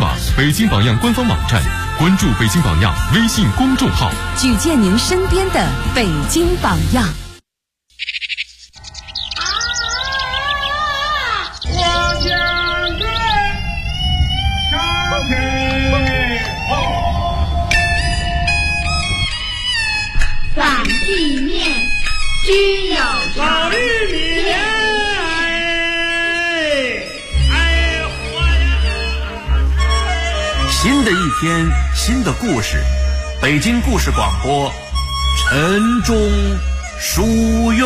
北京榜样官方网站，关注北京榜样微信公众号， 举荐您身边的北京榜样。 反地面居有老玉米莲， 新的一天，新的故事，北京故事广播，晨钟书院。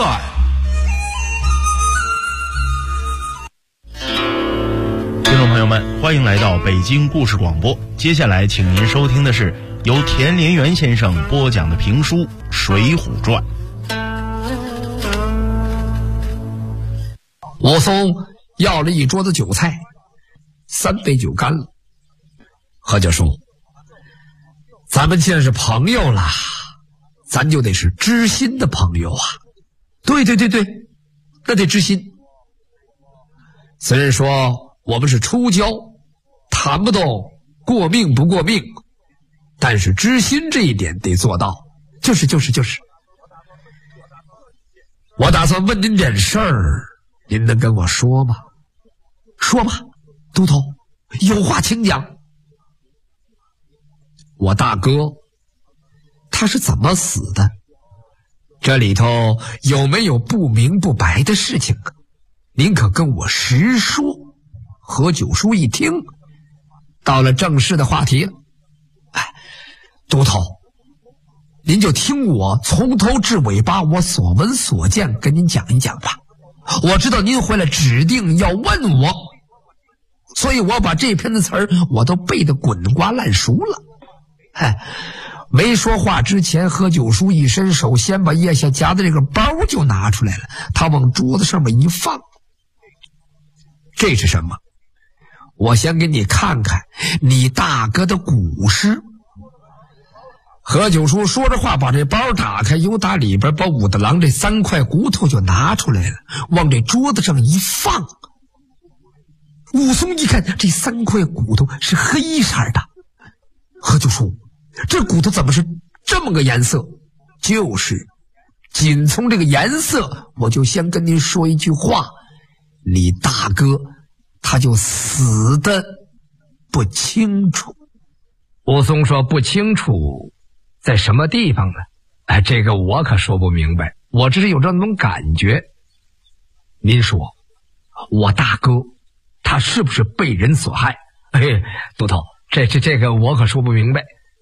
听众朋友们，欢迎来到北京故事广播。接下来，请您收听的是由田连元先生播讲的评书《水浒传》。 武松要了一桌子酒菜，3杯酒干了。何教授，咱们既然是朋友了，咱就得是知心的朋友啊。对，那得知心。虽然说我们是初交，谈不动过命不过命，但是知心这一点得做到。就是。我打算问您点事儿，您能跟我说吗？说吧，都头，有话请讲。我大哥他是怎么死的？这里头有没有不明不白的事情啊？您可跟我实说。何九叔一听，到了正式的话题了。都头，您就听我从头至尾把我所闻所见跟您讲一讲吧。我知道您回来指定要问我，所以我把这篇的词儿我都背得滚瓜烂熟了。没说话之前，何九叔一伸手，先把腋下夹的这个包就拿出来了，他往桌子上面一放。这是什么？我先给你看看你大哥的古诗。何九叔说着话，把这包打开，由打里边把武大郎这3块骨头就拿出来了，往这桌子上一放。武松一看，这3块骨头是黑色的。何九叔，这骨头怎么是这么个颜色？就是仅从这个颜色，我就先跟您说一句话，你大哥他就死的不清楚。 武松说不清楚在什么地方呢？这个我可说不明白，我只是有这种感觉。您说我大哥他是不是被人所害？都头，这个我可说不明白。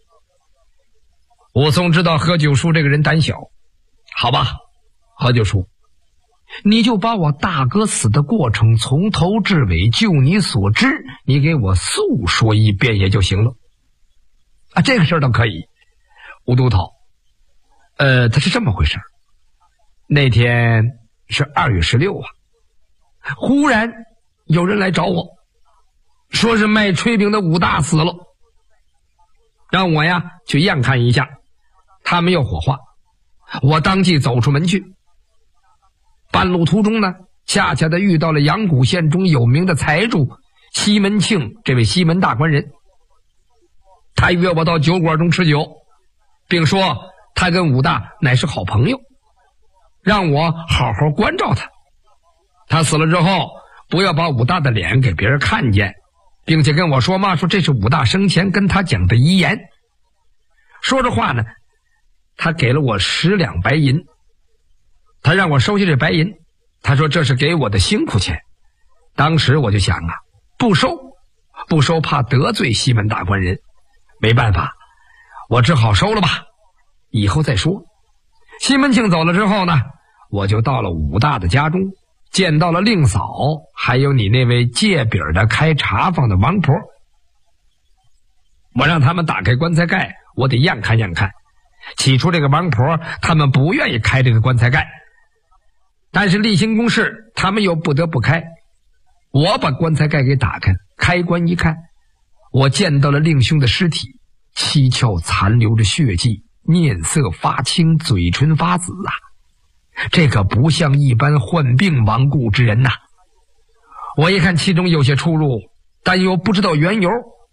武松知道何九叔这个人胆小，好吧，何九叔，你就把我大哥死的过程从头至尾，就你所知，你给我诉说一遍也就行了。这个事儿倒可以。吴都头，他是这么回事。那天是2月16啊，忽然有人来找我，说是卖炊饼的武大死了，让我呀去验看一下。他没有火化，我当即走出门去。半路途中呢，恰恰的遇到了阳谷县中有名的财主西门庆这位西门大官人。他约我到酒馆中吃酒，并说他跟武大乃是好朋友，让我好好关照他。他死了之后，不要把武大的脸给别人看见，并且跟我说嘛，说这是武大生前跟他讲的遗言。说着话呢，他给了我10两白银，他让我收下这白银，他说这是给我的辛苦钱。当时我就想啊，不收怕得罪西门大官人，没办法，我只好收了吧，以后再说。西门庆走了之后呢，我就到了武大的家中，见到了令嫂，还有你那位借饼的开茶坊的王婆。我让他们打开棺材盖，我得验看验看。起初这个王婆他们不愿意开这个棺材盖，但是例行公事他们又不得不开。我把棺材盖给打开，开棺一看，我见到了令兄的尸体，七窍残留着血迹，面色发青，嘴唇发紫啊，这可不像一般患病亡故之人呐。我一看其中有些出入，但又不知道缘由，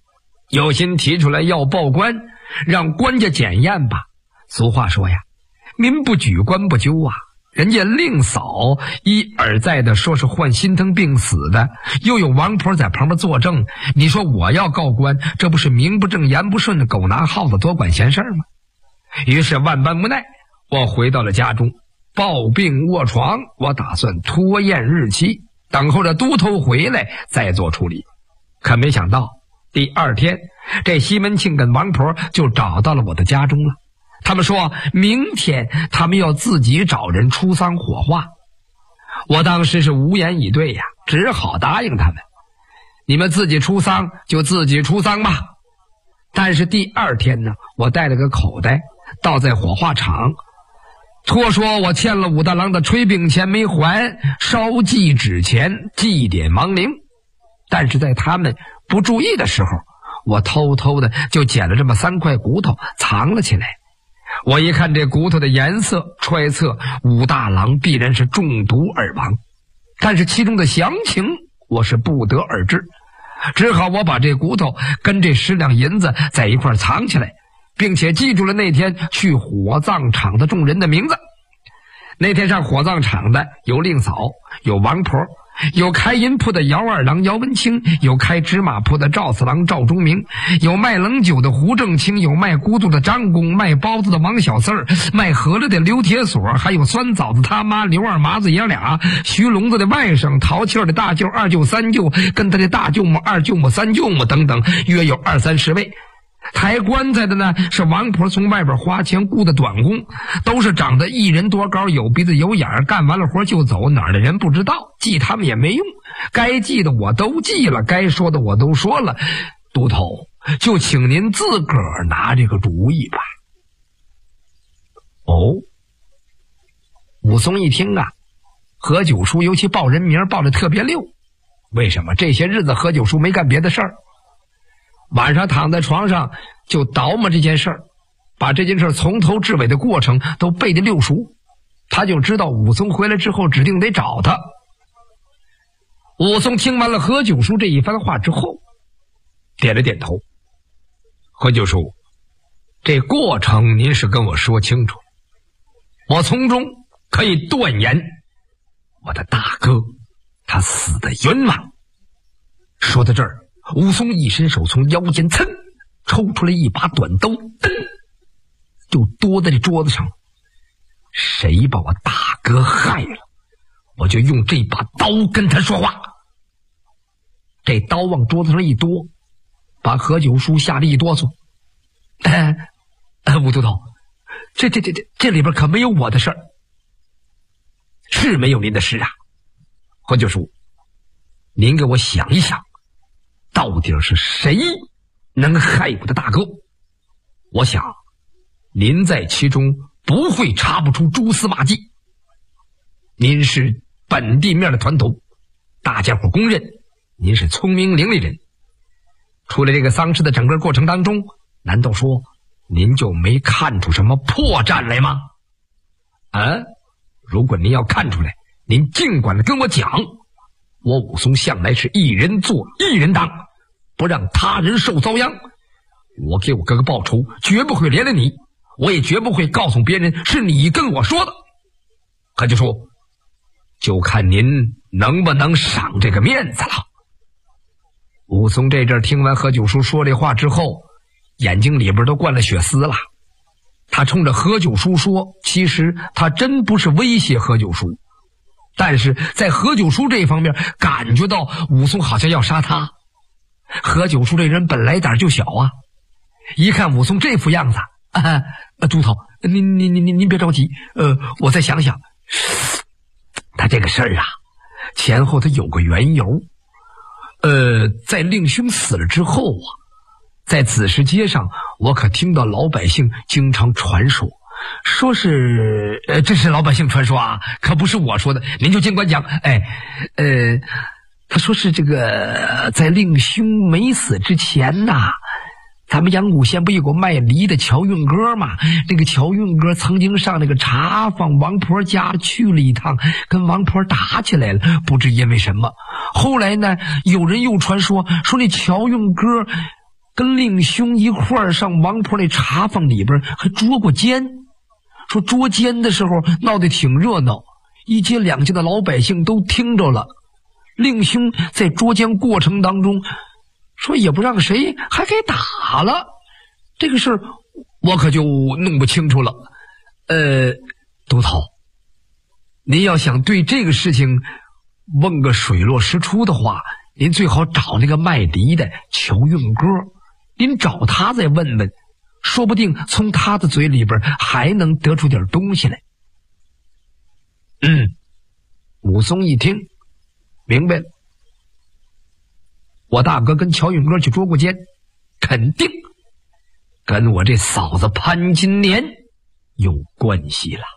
有心提出来要报官，让官家检验吧。俗话说呀，民不举，官不究啊。人家令嫂一而再的说是患心疼病死的，又有王婆在旁边作证，你说我要告官，这不是名不正言不顺的狗拿耗子多管闲事吗？于是万般无奈，我回到了家中，抱病卧床，我打算拖延日期，等候着都头回来再做处理。可没想到第二天，这西门庆跟王婆就找到了我的家中了。他们说明天他们要自己找人出丧火化。我当时是无言以对呀，只好答应他们，你们自己出丧就自己出丧吧。但是第二天呢，我带了个口袋倒在火化场，托说我欠了武大郎的炊饼钱没还，烧祭纸钱祭奠亡灵。但是在他们不注意的时候，我偷偷的就捡了这么3块骨头藏了起来。我一看这骨头的颜色，揣测武大郎必然是中毒而亡，但是其中的详情我是不得而知，只好我把这骨头跟这10两银子在一块藏起来，并且记住了那天去火葬场的众人的名字。那天上火葬场的有令嫂，有王婆，有开银铺的姚二郎姚文清，有开芝麻铺的赵四郎赵忠明，有卖冷酒的胡正清，有卖骨头的张公，卖包子的王小四儿，卖饸饹的刘铁锁，还有酸枣子他妈刘二麻子爷俩，徐聋子的外甥，淘气儿的大舅二舅三舅，跟他的大舅母二舅母三舅母等等，约有20-30位。抬棺材的呢是王婆从外边花钱雇的短工，都是长得一人多高，有鼻子有眼，干完了活就走，哪儿的人不知道，记他们也没用，该记的我都记了，该说的我都说了。都头，就请您自个儿拿这个主意吧。哦，武松一听啊，何九叔尤其报人名报得特别溜。为什么？这些日子何九叔没干别的事儿，晚上躺在床上就琢磨这件事儿，把这件事从头至尾的过程都背得溜熟。他就知道武松回来之后指定得找他。武松听完了何九叔这一番话之后，点了点头。何九叔，这过程您是跟我说清楚，我从中可以断言，我的大哥他死得冤枉。说到这儿，武松一伸手从腰间噌抽出来一把短刀，噔就剁在这桌子上。谁把我大哥害了，我就用这把刀跟他说话。这刀往桌子上一剁，把何九叔吓得一哆嗦。武都头，这里边可没有我的事儿。是没有您的事啊。何九叔，您给我想一想，到底是谁能害我的大哥？我想您在其中不会查不出蛛丝马迹。您是本地面的团头，大家伙公认您是聪明伶俐人。出了这个丧事的整个过程当中，难道说您就没看出什么破绽来吗？如果您要看出来，您尽管跟我讲。我武松向来是一人做一人当，不让他人受遭殃。我给我哥哥报仇，绝不会连累你，我也绝不会告诉别人是你跟我说的。可就说，就看您能不能赏这个面子了。武松这阵听完何九叔说这话之后，眼睛里边都灌了血丝了。他冲着何九叔说，其实他真不是威胁何九叔，但是在何九叔这方面感觉到武松好像要杀他。何九叔这人本来胆就小啊，一看武松这副样子，猪头，您别着急，我再想想。他这个事儿啊，前后他有个缘由。在令兄死了之后啊，在子时街上，我可听到老百姓经常传说，说是这是老百姓传说啊，可不是我说的，您就尽管讲。他说是这个在令兄没死之前呐，咱们阳谷县不有个卖梨的乔运哥嘛？这个乔运哥曾经上那个茶坊王婆家去了一趟，跟王婆打起来了，不知因为什么。后来呢，有人又传说那乔运哥跟令兄一块儿上王婆那茶坊里边还捉过奸。说捉奸的时候闹得挺热闹，一街两街的老百姓都听着了。令兄在捉奸过程当中，说也不让谁还给打了，这个事儿我可就弄不清楚了。都头，您要想对这个事情问个水落石出的话，您最好找那个卖梨的乔运哥，您找他再问问，说不定从他的嘴里边还能得出点东西来。武松一听明白了，我大哥跟乔运哥去捉过奸，肯定跟我这嫂子潘金莲有关系了。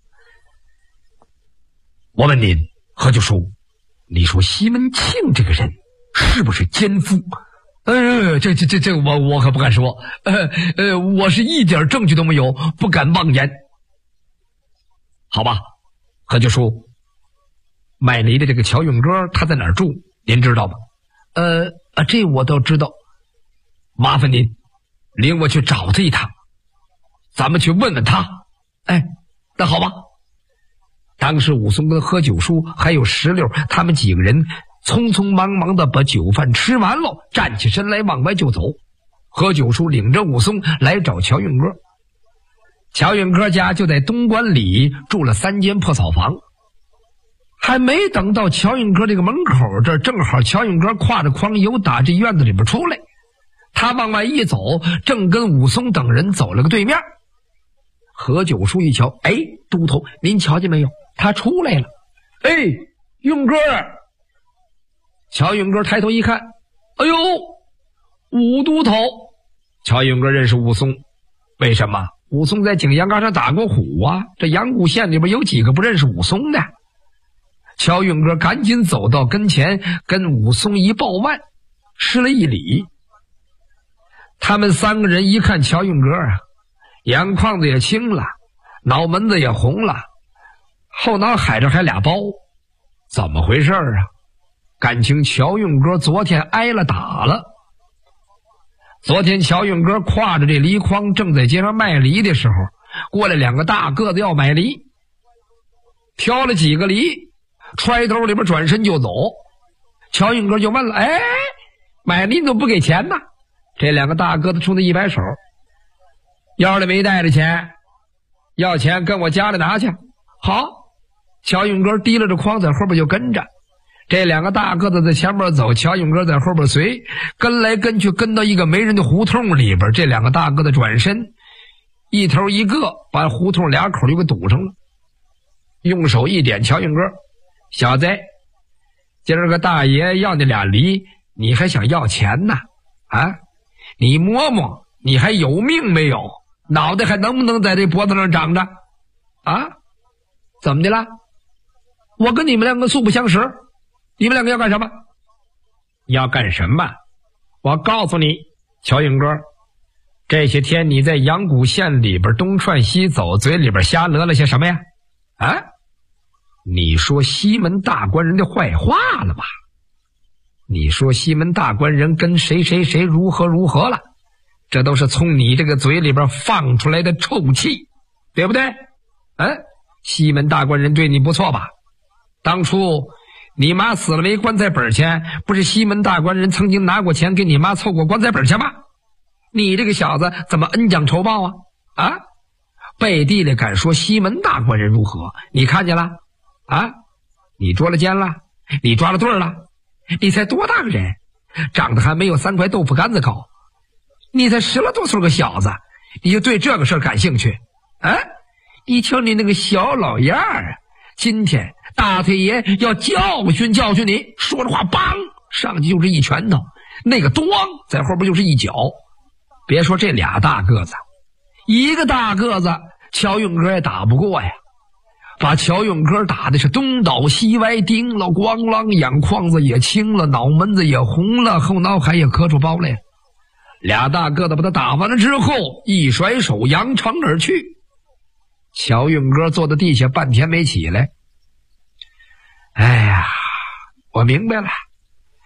我问您，何九叔，你说西门庆这个人是不是奸夫？这我可不敢说，我是一点证据都没有，不敢妄言。好吧，何九叔，卖梨的这个乔运哥他在哪儿住，您知道吗？这我倒知道。麻烦您领我去找他一趟，咱们去问问他。那好吧。当时武松跟何九叔还有石榴他们几个人匆匆忙忙的把酒饭吃完了，站起身来往外就走。何九叔领着武松来找乔运哥。乔运哥家就在东关里住了3间破草房。还没等到乔运哥这个门口这儿，正好乔运哥挎着筐由打这院子里边出来，他往外一走，正跟武松等人走了个对面。何九叔一瞧，都头，您瞧见没有？他出来了。运哥。乔运哥抬头一看，哎呦，武都头。乔运哥认识武松，为什么？武松在景阳冈上打过虎啊，这阳谷县里边有几个不认识武松的？乔运哥赶紧走到跟前，跟武松一抱腕，施了一礼。他们3个人一看乔运哥啊，眼眶子也青了，脑门子也红了，后脑海这还俩包，怎么回事啊？感情乔运哥昨天挨了打了。昨天乔运哥挎着这梨筐正在街上卖梨的时候，过来2个大个子要买梨，挑了几个梨揣兜里边转身就走。乔运哥就问了，买梨你怎么不给钱呢？这2个大个子冲他一摆手，腰里没带着钱，要钱跟我家里拿去。好，乔运哥提了着筐在后边就跟着，这2个大个子在前面走，乔运哥在后边随，跟来跟去，跟到一个没人的胡同里边，这2个大个子转身，一头一个把胡同2口就给堵上了，用手一点乔运哥，小子，今儿个大爷要那俩梨，你还想要钱呢？啊，你摸摸，你还有命没有？脑袋还能不能在这脖子上长着？啊，怎么的了？我跟你们两个素不相识，你们两个要干什么？要干什么？我告诉你，乔运哥，这些天你在阳谷县里边东窜西走，嘴里边瞎勒了些什么呀？啊，你说西门大官人的坏话了吧？你说西门大官人跟谁谁谁如何如何了？这都是从你这个嘴里边放出来的臭气，对不对？西门大官人对你不错吧？当初你妈死了没棺材本钱，不是西门大官人曾经拿过钱给你妈凑过棺材本钱吗？你这个小子怎么恩将仇报啊？啊，背地里敢说西门大官人如何？你看见了？啊，你捉了奸了，你抓了对了，你才多大个人，长得还没有3块豆腐干子高，你才10多岁个小子，你就对这个事儿感兴趣？啊，你瞧你那个小老样儿啊，今天大太爷要教训教训你，说着话梆上去就是一拳头，那个咣在后边就是一脚。别说这俩大个子，一个大个子乔运哥也打不过呀，把乔运哥打的是东倒西歪，叮了咣啷，眼眶子也青了，脑门子也红了，后脑海也磕出包来了。俩大个子把他打完了之后，一甩手扬长而去。乔运哥坐在地下半天没起来。哎呀，我明白了，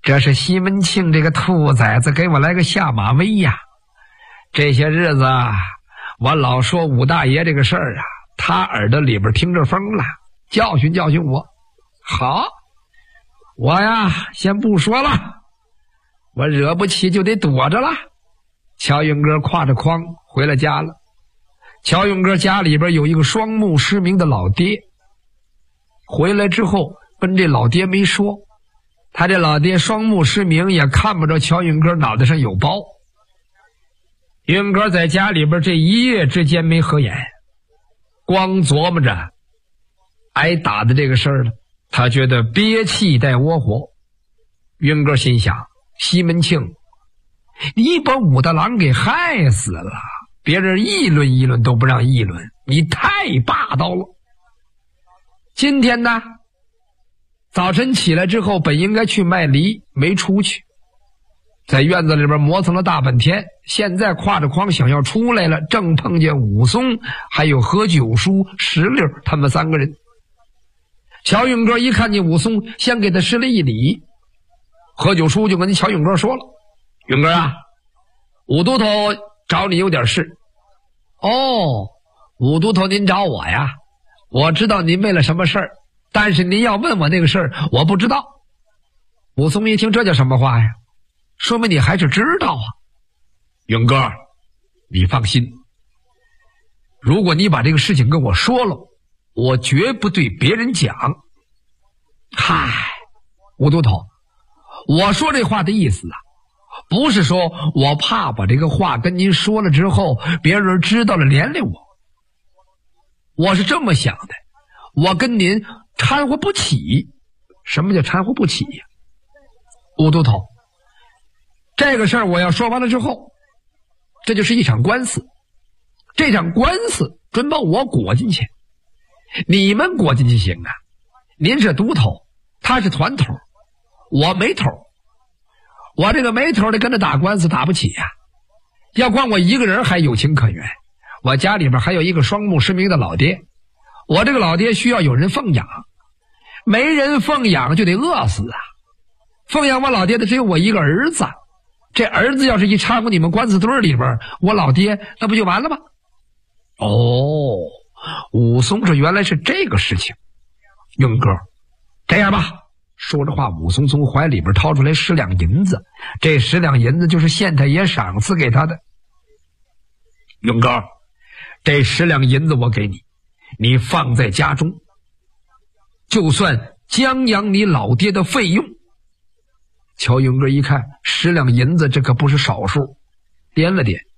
这是西门庆这个兔崽子给我来个下马威呀！这些日子我老说武大爷这个事儿啊，他耳朵里边听着风了，教训教训我。好，我呀先不说了，我惹不起就得躲着了。乔云哥挎着筐回了家了。乔云哥家里边有一个双目失明的老爹，回来之后跟这老爹没说，他这老爹双目失明，也看不着乔云哥脑袋上有包。云哥在家里边这一夜之间没合眼，光琢磨着挨打的这个事儿了，他觉得憋气带窝火。云哥心想，西门庆，你把武大郎给害死了，别人议论议论都不让议论，你太霸道了。今天呢，早晨起来之后本应该去卖梨，没出去，在院子里边磨蹭了大半天，现在挎着筐想要出来了，正碰见武松还有何九叔、石榴他们三个人。乔云哥一看见武松，先给他施了一礼。何九叔就跟乔云哥说了，云哥啊，武都头找你有点事。哦，武都头您找我呀？我知道您为了什么事儿，但是您要问我那个事儿，我不知道。武松一听，这叫什么话呀？说明你还是知道啊。云哥，你放心，如果你把这个事情跟我说了，我绝不对别人讲。嗨，武都头，我说这话的意思啊，不是说我怕把这个话跟您说了之后别人知道了连累我，我是这么想的，我跟您掺和不起。什么叫掺和不起呀？武都头，这个事儿我要说完了之后，这就是一场官司，这场官司准把我裹进去，你们裹进去行啊？您是都头，他是团头，我没头，我这个没头的跟着打官司打不起呀。要光我一个人还有情可原，我家里边还有一个双目失明的老爹，我这个老爹需要有人奉养，没人奉养就得饿死啊。奉养我老爹的只有我一个儿子，这儿子要是一掺和你们官司堆里边，我老爹那不就完了吗？哦，武松这原来是这个事情。云哥，这样吧，说着话，武松从怀里边掏出来10两银子，这10两银子就是县太爷赏赐给他的。云哥，这10两银子我给你，你放在家中，就算将养你老爹的费用。乔云哥一看10两银子，这可不是少数，掂了掂，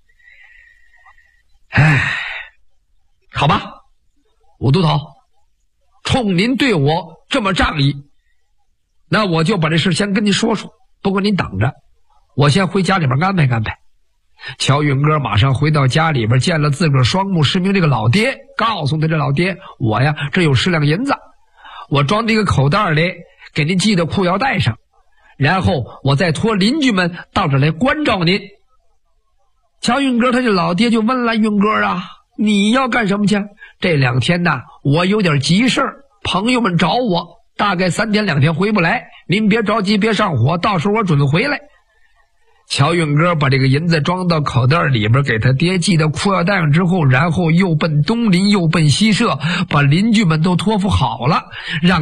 哎，好吧，武都头，冲您对我这么仗义，那我就把这事先跟您说说，不过您等着，我先回家里边安排安排。乔云哥马上回到家里边，见了自个儿双目失明这个老爹，告诉他，这老爹，我呀这有10两银子，我装这个口袋里，给您系到裤腰带上，然后我再托邻居们到这来关照您。乔云哥他这老爹就问了，云哥啊，你要干什么去？这2天呢，我有点急事儿，朋友们找我，大概3天2天回不来，您别着急，别上火，到时候我准回来。乔云哥把这个银子装到口袋里边，给他爹系到裤腰带上之后，然后又奔东邻又奔西舍，把邻居们都托付好了，让